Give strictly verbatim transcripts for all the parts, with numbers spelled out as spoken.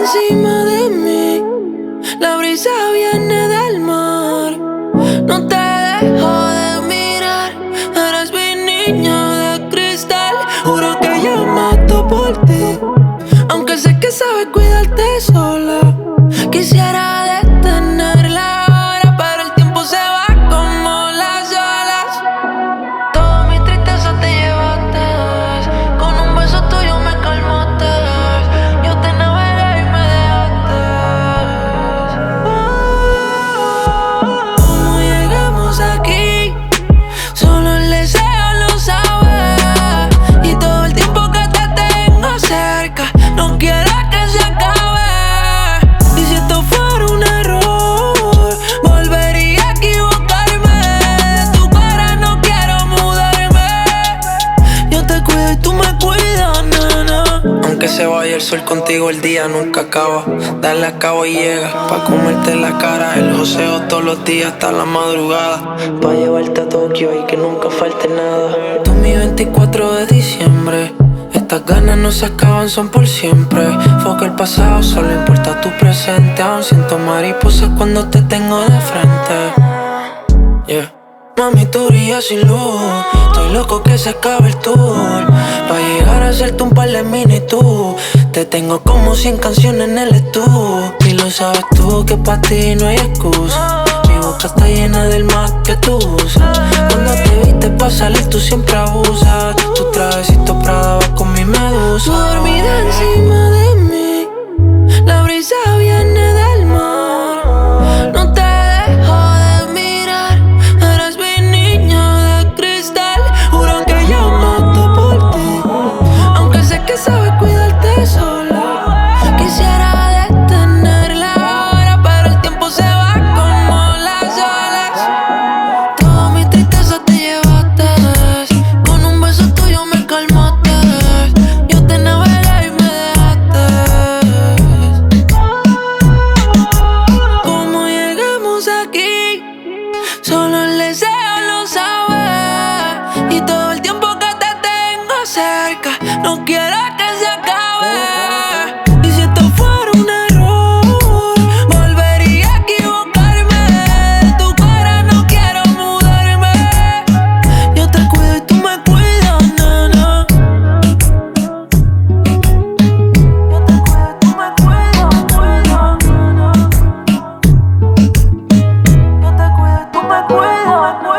encima de mí, la brisa viene del mar. No te dejo de mirar, eres mi niña de cristal. Juro que yo mato por ti, aunque sé que sabes cuidarte sola. Quisiera detenerla ahora, pero el tiempo se va como las olas. Toda mi tristeza te llevaste, con un beso tuyo me calmaste. Yo te navegué y me dejaste. Oh, ¿cómo llegamos aquí? Solo el deseo lo sabe. Y todo el tiempo que te tengo cerca, no quiero que se acabe. Y si esto fuera un error, volvería a equivocarme. De tu cara no quiero mudarme. Yo te cuido y tú me cuidas, nena. Aunque se vaya el sol contigo, el día nunca acaba. Dale a cabo y llega, pa' comerte la cara. El joseo todos los días hasta la madrugada, pa' llevarte a Tokio y que nunca falte nada. Tú mi veinticuatro de diciembre, estas ganas no se acaban, son por siempre. Foca el pasado, solo importa tu presente. Aún siento mariposas cuando te tengo de frente. Yeah. Mami, tú brillas sin luz, estoy loco que se acabe el tour, pa' llegar a hacerte un par de mini tú. Te tengo como cien canciones en el estudio, y lo sabes tú que pa' ti no hay excusa. Mi boca está llena del más que tú usas. Cuando te viste pa' salir tú siempre abusas. Tu trajecito Prada va con mi medusa. Tú dormida encima de mí, la brisa viene del mar. No te dejo de mirar, eres mi niña de cristal. Juro que yo mato por ti, aunque sé que sabes cuidarte sola. Quisiera detenerla ahora, pero el tiempo se va como las olas. Toda mi tristeza te llevaste, con un beso tuyo me calmaste. Yo te navegué y me dejaste. ¿Cómo llegamos aquí? Solo el deseo lo sabe. Y todo el tiempo que te tengo cerca, no quiero que se acabe. Y si esto fuera un error, volvería a equivocarme. De tu cara no quiero mudarme. Yo te cuido y tú me cuidas, nena. Yo te cuido y tú me cuidas, cuidas, nena. Yo te cuido y tú me cuidas, cuidas, nena.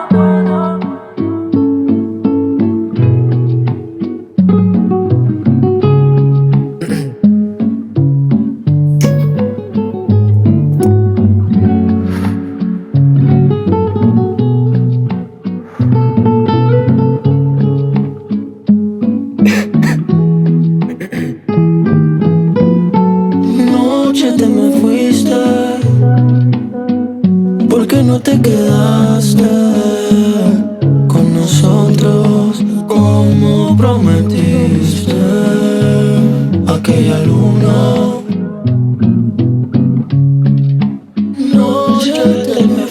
Noche te me fuiste, ¿por qué no te quedaste con nosotros como prometiste? Aquella luna, noche te me